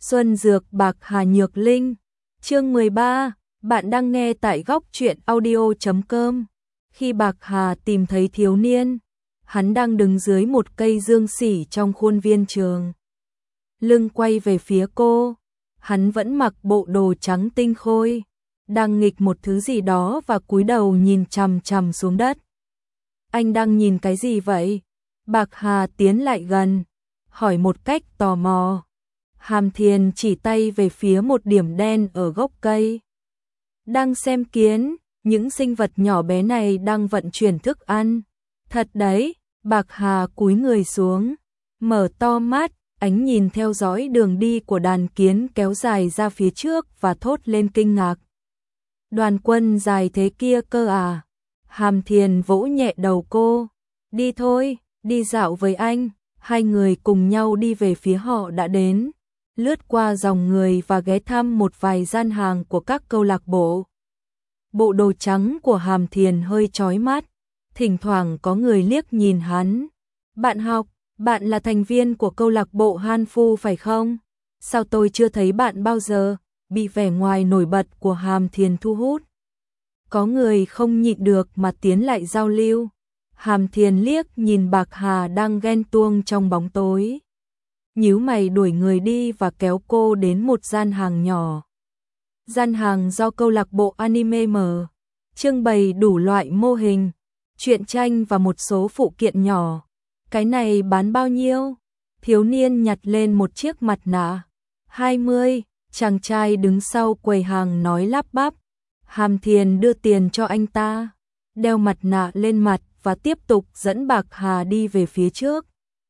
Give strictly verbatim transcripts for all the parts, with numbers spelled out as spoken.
Xuân Dược Bạc Hà Nhược Linh. Chương mười ba, bạn đang nghe tại góc truyện audio chấm com. Khi Bạc Hà tìm thấy thiếu niên, hắn đang đứng dưới một cây dương sỉ trong khuôn viên trường. Lưng quay về phía cô, hắn vẫn mặc bộ đồ trắng tinh khôi, đang nghịch một thứ gì đó và cúi đầu nhìn chằm chằm xuống đất. Anh đang nhìn cái gì vậy? Bạc Hà tiến lại gần, hỏi một cách tò mò. Hàm Thiền chỉ tay về phía một điểm đen ở gốc cây. Đang xem kiến, những sinh vật nhỏ bé này đang vận chuyển thức ăn. Thật đấy, Bạc Hà cúi người xuống, mở to mắt, ánh nhìn theo dõi đường đi của đàn kiến kéo dài ra phía trước và thốt lên kinh ngạc. Đoàn quân dài thế kia cơ à? Hàm Thiền vỗ nhẹ đầu cô. Đi thôi, đi dạo với anh. Hai người cùng nhau đi về phía họ đã đến, lướt qua dòng người và ghé thăm một vài gian hàng của các câu lạc bộ. Bộ đồ trắng của Hàm Thiền hơi chói mắt, thỉnh thoảng có người liếc nhìn hắn. Bạn học, bạn là thành viên của câu lạc bộ Han Phu phải không? Sao tôi chưa thấy bạn bao giờ? Bị vẻ ngoài nổi bật của Hàm Thiền thu hút. Có người không nhịn được mà tiến lại giao lưu. Hàm Thiền liếc nhìn Bạc Hà đang ghen tuông trong bóng tối, nhíu mày đuổi người đi và kéo cô đến một gian hàng nhỏ. Gian hàng do câu lạc bộ anime mở, trưng bày đủ loại mô hình, truyện tranh và một số phụ kiện nhỏ. Cái này bán bao nhiêu? Thiếu niên nhặt lên một chiếc mặt nạ. hai mươi, chàng trai đứng sau quầy hàng nói lắp bắp. Hàm Thiền đưa tiền cho anh ta, đeo mặt nạ lên mặt và tiếp tục dẫn Bạc Hà đi về phía trước.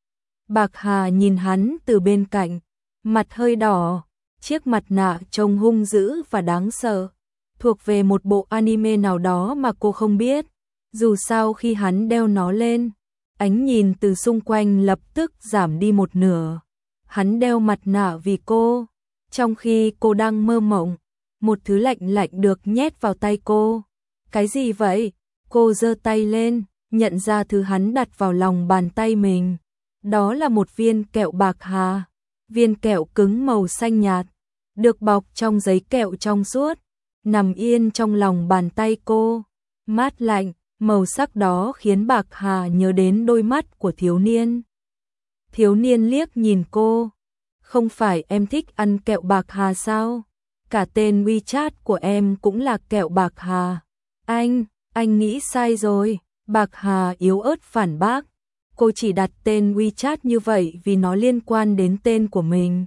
Bạc Hà nhìn hắn từ bên cạnh, mặt hơi đỏ, chiếc mặt nạ trông hung dữ và đáng sợ, thuộc về một bộ anime nào đó mà cô không biết. Dù sao khi hắn đeo nó lên, ánh nhìn từ xung quanh lập tức giảm đi một nửa. Hắn đeo mặt nạ vì cô, trong khi cô đang mơ mộng, một thứ lạnh lạnh được nhét vào tay cô. Cái gì vậy? Cô giơ tay lên, nhận ra thứ hắn đặt vào lòng bàn tay mình. Đó là một viên kẹo Bạc Hà, viên kẹo cứng màu xanh nhạt, được bọc trong giấy kẹo trong suốt, nằm yên trong lòng bàn tay cô. Mát lạnh, màu sắc đó khiến Bạc Hà nhớ đến đôi mắt của thiếu niên. Thiếu niên liếc nhìn cô. Không phải em thích ăn kẹo Bạc Hà sao? Cả tên WeChat của em cũng là kẹo Bạc Hà. Anh, anh nghĩ sai rồi. Bạc Hà yếu ớt phản bác. Cô chỉ đặt tên WeChat như vậy vì nó liên quan đến tên của mình.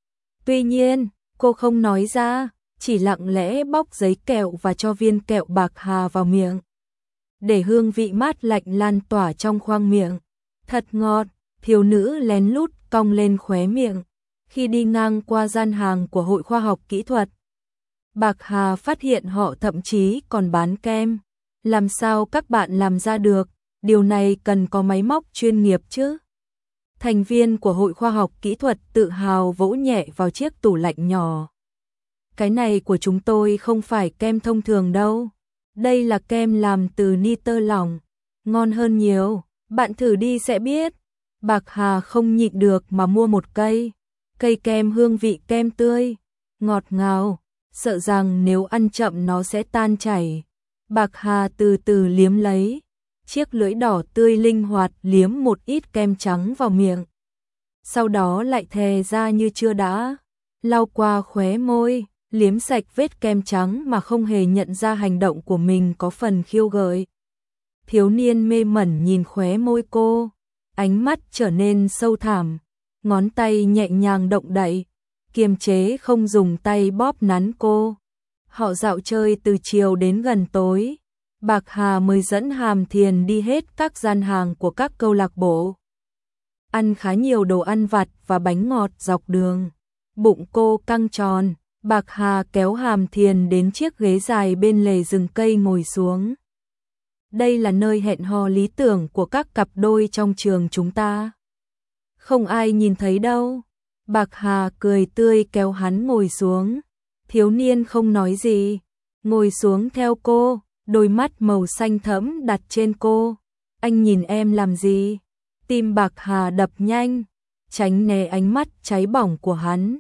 Tuy nhiên, cô không nói ra, chỉ lặng lẽ bóc giấy kẹo và cho viên kẹo Bạc Hà vào miệng, để hương vị mát lạnh lan tỏa trong khoang miệng. Thật ngọt, thiếu nữ lén lút cong lên khóe miệng. Khi đi ngang qua gian hàng của Hội Khoa học Kỹ thuật, Bạc Hà phát hiện họ thậm chí còn bán kem. Làm sao các bạn làm ra được? Điều này cần có máy móc chuyên nghiệp chứ. Thành viên của Hội Khoa học Kỹ thuật tự hào vỗ nhẹ vào chiếc tủ lạnh nhỏ. Cái này của chúng tôi không phải kem thông thường đâu. Đây là kem làm từ nitơ lỏng, ngon hơn nhiều, bạn thử đi sẽ biết. Bạc Hà không nhịn được mà mua một cây. Cây kem hương vị kem tươi, ngọt ngào, sợ rằng nếu ăn chậm nó sẽ tan chảy. Bạc Hà từ từ liếm lấy, chiếc lưỡi đỏ tươi linh hoạt liếm một ít kem trắng vào miệng. Sau đó lại thè ra như chưa đã, lau qua khóe môi, liếm sạch vết kem trắng mà không hề nhận ra hành động của mình có phần khiêu gợi. Thiếu niên mê mẩn nhìn khóe môi cô, ánh mắt trở nên sâu thẳm, ngón tay nhẹ nhàng động đậy, kiềm chế không dùng tay bóp nắn cô. Họ dạo chơi từ chiều đến gần tối. Bạc Hà mới dẫn Hàm Thiền đi hết các gian hàng của các câu lạc bộ, ăn khá nhiều đồ ăn vặt và bánh ngọt dọc đường. Bụng cô căng tròn. Bạc Hà kéo Hàm Thiền đến chiếc ghế dài bên lề rừng cây ngồi xuống. Đây là nơi hẹn hò lý tưởng của các cặp đôi trong trường chúng ta. Không ai nhìn thấy đâu. Bạc Hà cười tươi kéo hắn ngồi xuống. Thiếu niên không nói gì, ngồi xuống theo cô, đôi mắt màu xanh thẫm đặt trên cô. Anh nhìn em làm gì? Tim Bạc Hà đập nhanh, tránh né ánh mắt cháy bỏng của hắn.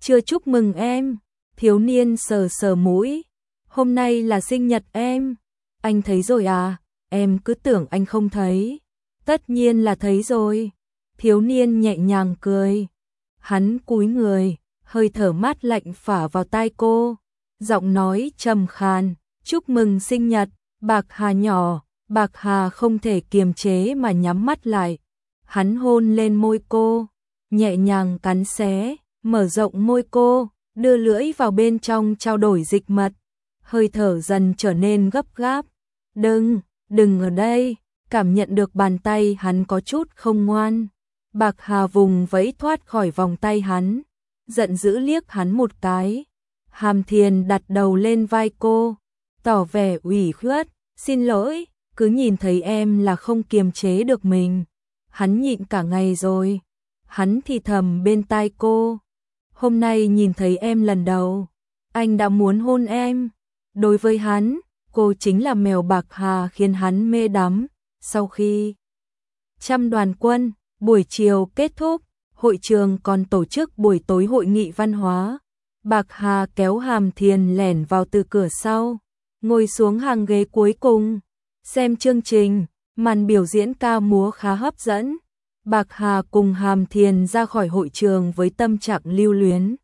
chưa chúc mừng em. Thiếu niên sờ sờ mũi. Hôm nay là sinh nhật em. Anh thấy rồi à? Em cứ tưởng anh không thấy. Tất nhiên là thấy rồi. Thiếu niên nhẹ nhàng cười. Hắn cúi người, hơi thở mát lạnh phả vào tai cô. Giọng nói trầm khàn, chúc mừng sinh nhật, Bạc Hà nhỏ. Bạc Hà không thể kiềm chế mà nhắm mắt lại. Hắn hôn lên môi cô, nhẹ nhàng cắn xé, mở rộng môi cô, đưa lưỡi vào bên trong trao đổi dịch mật. Hơi thở dần trở nên gấp gáp. Đừng, đừng ở đây. Cảm nhận được bàn tay hắn có chút không ngoan. Bạc Hà vùng vẫy thoát khỏi vòng tay hắn, giận dữ liếc hắn một cái. Hàm Thiền đặt đầu lên vai cô, tỏ vẻ ủy khuất, xin lỗi, cứ nhìn thấy em là không kiềm chế được mình. Hắn nhịn cả ngày rồi. Hắn thì thầm bên tai cô, hôm nay nhìn thấy em lần đầu, anh đã muốn hôn em. Đối với hắn, cô chính là mèo. Bạc Hà khiến hắn mê đắm. Sau khi trăm đoàn quân, buổi chiều kết thúc, hội trường còn tổ chức buổi tối hội nghị văn hóa. Bạc Hà kéo Hàm Thiền lẻn vào từ cửa sau, ngồi xuống hàng ghế cuối cùng, xem chương trình. Màn biểu diễn ca múa khá hấp dẫn. Bạc Hà cùng Hàm Thiền ra khỏi hội trường với tâm trạng lưu luyến.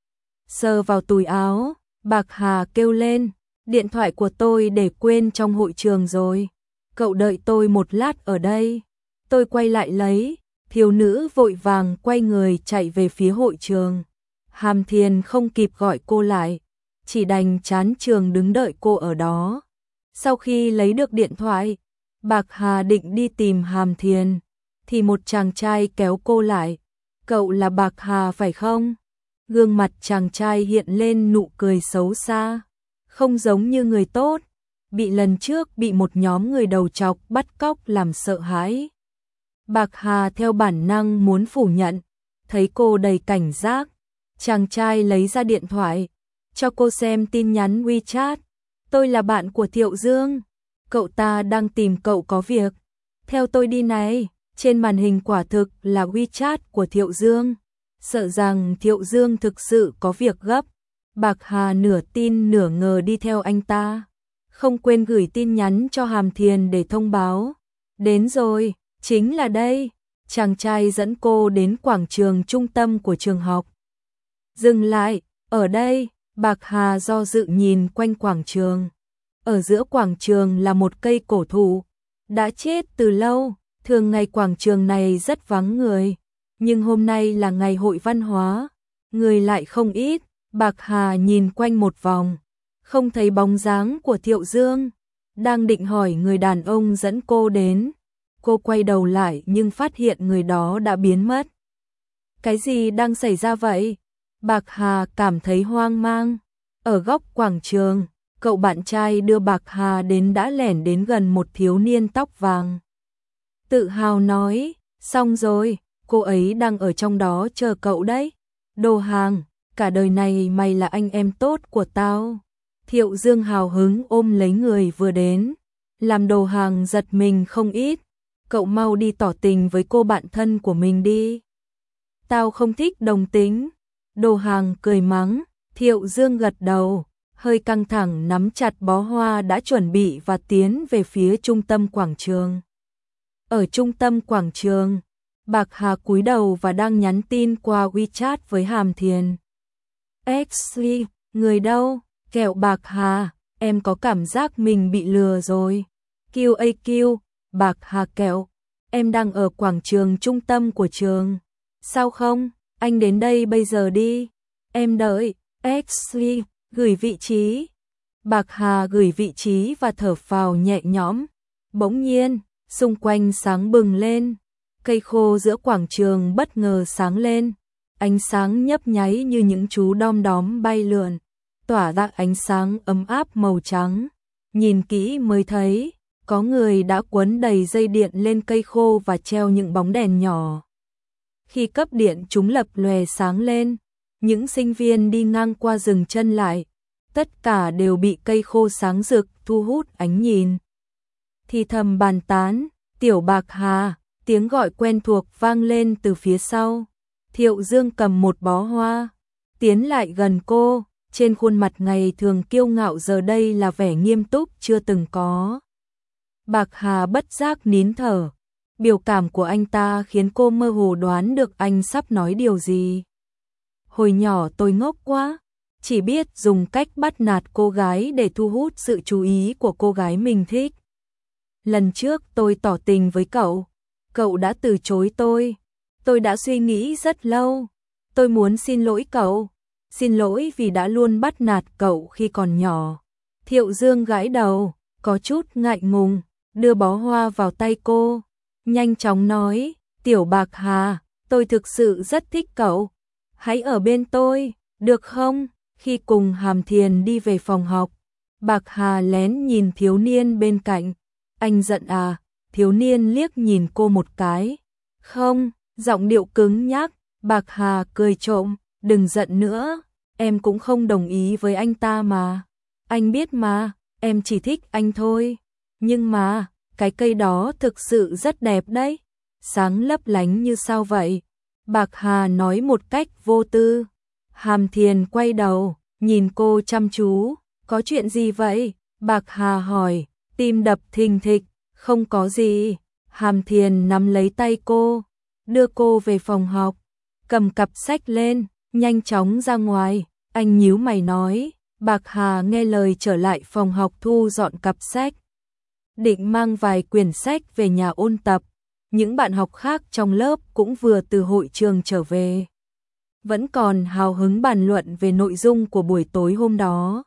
Sờ vào túi áo, Bạc Hà kêu lên, điện thoại của tôi để quên trong hội trường rồi. Cậu đợi tôi một lát ở đây. Tôi quay lại lấy. Thiếu nữ vội vàng quay người chạy về phía hội trường. Hàm Thiền không kịp gọi cô lại, chỉ đành chán trường đứng đợi cô ở đó. Sau khi lấy được điện thoại, Bạc Hà định đi tìm Hàm Thiền, thì một chàng trai kéo cô lại. Cậu là Bạc Hà phải không? Gương mặt chàng trai hiện lên nụ cười xấu xa, không giống như người tốt, bị lần trước bị một nhóm người đầu chọc bắt cóc làm sợ hãi. Bạc Hà theo bản năng muốn phủ nhận, thấy cô đầy cảnh giác, chàng trai lấy ra điện thoại, cho cô xem tin nhắn WeChat. Tôi là bạn của Thiệu Dương, cậu ta đang tìm cậu có việc. Theo tôi đi này. Trên màn hình quả thực là WeChat của Thiệu Dương. Sợ rằng Thiệu Dương thực sự có việc gấp. Bạc Hà nửa tin nửa ngờ đi theo anh ta, không quên gửi tin nhắn cho Hàm Thiền để thông báo. Đến rồi, chính là đây. Chàng trai dẫn cô đến quảng trường trung tâm của trường học. Dừng lại, ở đây. Bạc Hà do dự nhìn quanh quảng trường. Ở giữa quảng trường là một cây cổ thụ, đã chết từ lâu. Thường ngày quảng trường này rất vắng người, nhưng hôm nay là ngày hội văn hóa, người lại không ít. Bạc Hà nhìn quanh một vòng, không thấy bóng dáng của Thiệu Dương. Đang định hỏi người đàn ông dẫn cô đến, cô quay đầu lại nhưng phát hiện người đó đã biến mất. Cái gì đang xảy ra vậy? Bạc Hà cảm thấy hoang mang. Ở góc quảng trường, cậu bạn trai đưa Bạc Hà đến đã lẻn đến gần một thiếu niên tóc vàng. Tự hào nói, xong rồi, cô ấy đang ở trong đó chờ cậu đấy. Đồ hàng, cả đời này mày là anh em tốt của tao. Thiệu Dương hào hứng ôm lấy người vừa đến, làm Đồ hàng giật mình không ít. Cậu mau đi tỏ tình với cô bạn thân của mình đi. Tao không thích đồng tính. Đồ hàng cười mắng. Thiệu Dương gật đầu, hơi căng thẳng nắm chặt bó hoa đã chuẩn bị và tiến về phía trung tâm quảng trường. Ở trung tâm quảng trường, Bạc Hà cúi đầu và đang nhắn tin qua WeChat với Hàm Thiền. Exley, người đâu? Kẹo Bạc Hà, em có cảm giác mình bị lừa rồi. quy a quy, Bạc Hà kẹo, em đang ở quảng trường trung tâm của trường. Sao không? Anh đến đây bây giờ đi. Em đợi. Exley, gửi vị trí. Bạc Hà gửi vị trí và thở phào nhẹ nhõm. Bỗng nhiên, xung quanh sáng bừng lên, cây khô giữa quảng trường bất ngờ sáng lên, ánh sáng nhấp nháy như những chú đom đóm bay lượn, tỏa ra ánh sáng ấm áp màu trắng. Nhìn kỹ mới thấy, có người đã quấn đầy dây điện lên cây khô và treo những bóng đèn nhỏ. Khi cấp điện chúng lập lòe sáng lên, những sinh viên đi ngang qua dừng chân lại, tất cả đều bị cây khô sáng rực thu hút ánh nhìn. Thì thầm bàn tán, Tiểu Bạc Hà, tiếng gọi quen thuộc vang lên từ phía sau. Thiệu Dương cầm một bó hoa, tiến lại gần cô, trên khuôn mặt ngày thường kiêu ngạo giờ đây là vẻ nghiêm túc chưa từng có. Bạc Hà bất giác nín thở, biểu cảm của anh ta khiến cô mơ hồ đoán được anh sắp nói điều gì. Hồi nhỏ tôi ngốc quá, chỉ biết dùng cách bắt nạt cô gái để thu hút sự chú ý của cô gái mình thích. Lần trước tôi tỏ tình với cậu, cậu đã từ chối tôi. Tôi đã suy nghĩ rất lâu, tôi muốn xin lỗi cậu, xin lỗi vì đã luôn bắt nạt cậu khi còn nhỏ. Thiệu Dương gãi đầu, có chút ngại ngùng, đưa bó hoa vào tay cô, nhanh chóng nói, Tiểu Bạc Hà, tôi thực sự rất thích cậu, hãy ở bên tôi, được không? Khi cùng Hàm Thiền đi về phòng học, Bạc Hà lén nhìn thiếu niên bên cạnh, anh giận à? Thiếu niên liếc nhìn cô một cái, không, giọng điệu cứng nhắc. Bạc Hà cười trộm, đừng giận nữa, em cũng không đồng ý với anh ta mà. Anh biết mà, em chỉ thích anh thôi. Nhưng mà, cái cây đó thực sự rất đẹp đấy. Sáng lấp lánh như sao vậy? Bạc Hà nói một cách vô tư. Hàm Thiền quay đầu, nhìn cô chăm chú. Có chuyện gì vậy? Bạc Hà hỏi, tim đập thình thịch. Không có gì. Hàm Thiền nắm lấy tay cô, đưa cô về phòng học, cầm cặp sách lên, nhanh chóng ra ngoài. Anh nhíu mày nói, Bạc Hà nghe lời trở lại phòng học thu dọn cặp sách. Định mang vài quyển sách về nhà ôn tập. Những bạn học khác trong lớp cũng vừa từ hội trường trở về, vẫn còn hào hứng bàn luận về nội dung của buổi tối hôm đó.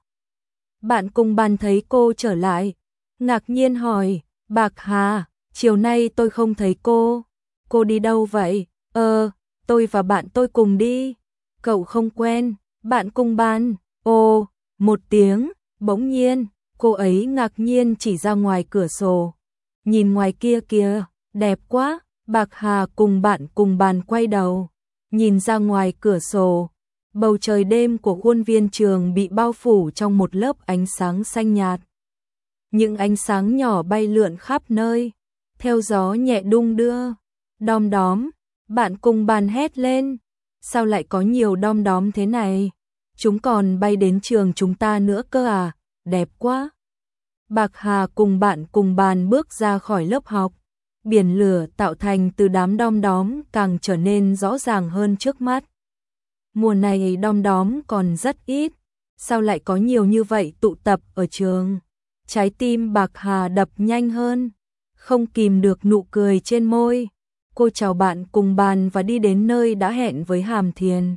Bạn cùng bàn thấy cô trở lại, ngạc nhiên hỏi, Bạc Hà, chiều nay tôi không thấy cô. Cô đi đâu vậy? Ờ, tôi và bạn tôi cùng đi. Cậu không quen, bạn cùng bàn. Ồ, một tiếng, bỗng nhiên, cô ấy ngạc nhiên chỉ ra ngoài cửa sổ. Nhìn ngoài kia kìa, đẹp quá. Bạc Hà cùng bạn cùng bàn quay đầu, nhìn ra ngoài cửa sổ. Bầu trời đêm của khuôn viên trường bị bao phủ trong một lớp ánh sáng xanh nhạt. Những ánh sáng nhỏ bay lượn khắp nơi, theo gió nhẹ đung đưa. Đom đóm, bạn cùng bàn hét lên. Sao lại có nhiều đom đóm thế này? Chúng còn bay đến trường chúng ta nữa cơ à? Đẹp quá. Bạc Hà cùng bạn cùng bàn bước ra khỏi lớp học. Biển lửa tạo thành từ đám đom đóm càng trở nên rõ ràng hơn trước mắt. Mùa này đom đóm còn rất ít. Sao lại có nhiều như vậy tụ tập ở trường? Trái tim Bạc Hà đập nhanh hơn, không kìm được nụ cười trên môi. Cô chào bạn cùng bàn và đi đến nơi đã hẹn với Hàm Thiền.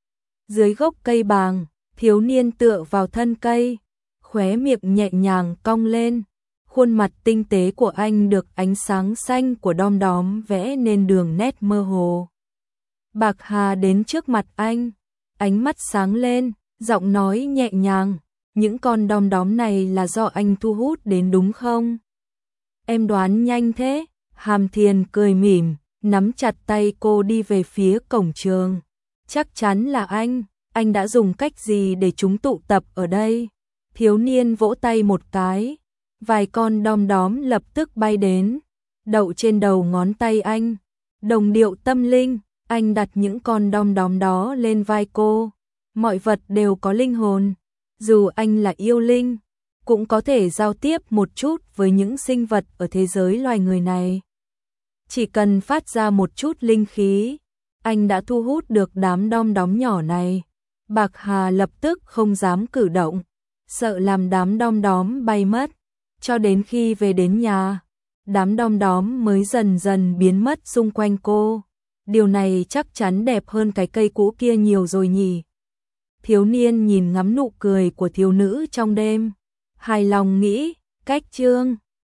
Dưới gốc cây bàng, thiếu niên tựa vào thân cây, khóe miệng nhẹ nhàng cong lên. Khuôn mặt tinh tế của anh được ánh sáng xanh của đom đóm vẽ nên đường nét mơ hồ. Bạc Hà đến trước mặt anh, ánh mắt sáng lên, giọng nói nhẹ nhàng, những con đom đóm này là do anh thu hút đến đúng không? Em đoán nhanh thế. Hàm Thiền cười mỉm, nắm chặt tay cô đi về phía cổng trường. Chắc chắn là anh, anh đã dùng cách gì để chúng tụ tập ở đây? Thiếu niên vỗ tay một cái, vài con đom đóm lập tức bay đến, đậu trên đầu ngón tay anh. Đồng điệu tâm linh, anh đặt những con đom đóm đó lên vai cô. Mọi vật đều có linh hồn, dù anh là yêu linh, cũng có thể giao tiếp một chút với những sinh vật ở thế giới loài người này. Chỉ cần phát ra một chút linh khí, anh đã thu hút được đám đom đóm nhỏ này. Bạc Hà lập tức không dám cử động, sợ làm đám đom đóm bay mất. Cho đến khi về đến nhà, đám đom đóm mới dần dần biến mất xung quanh cô. Điều này chắc chắn đẹp hơn cái cây cũ kia nhiều rồi nhỉ. Thiếu niên nhìn ngắm nụ cười của thiếu nữ trong đêm, hài lòng nghĩ, cách chương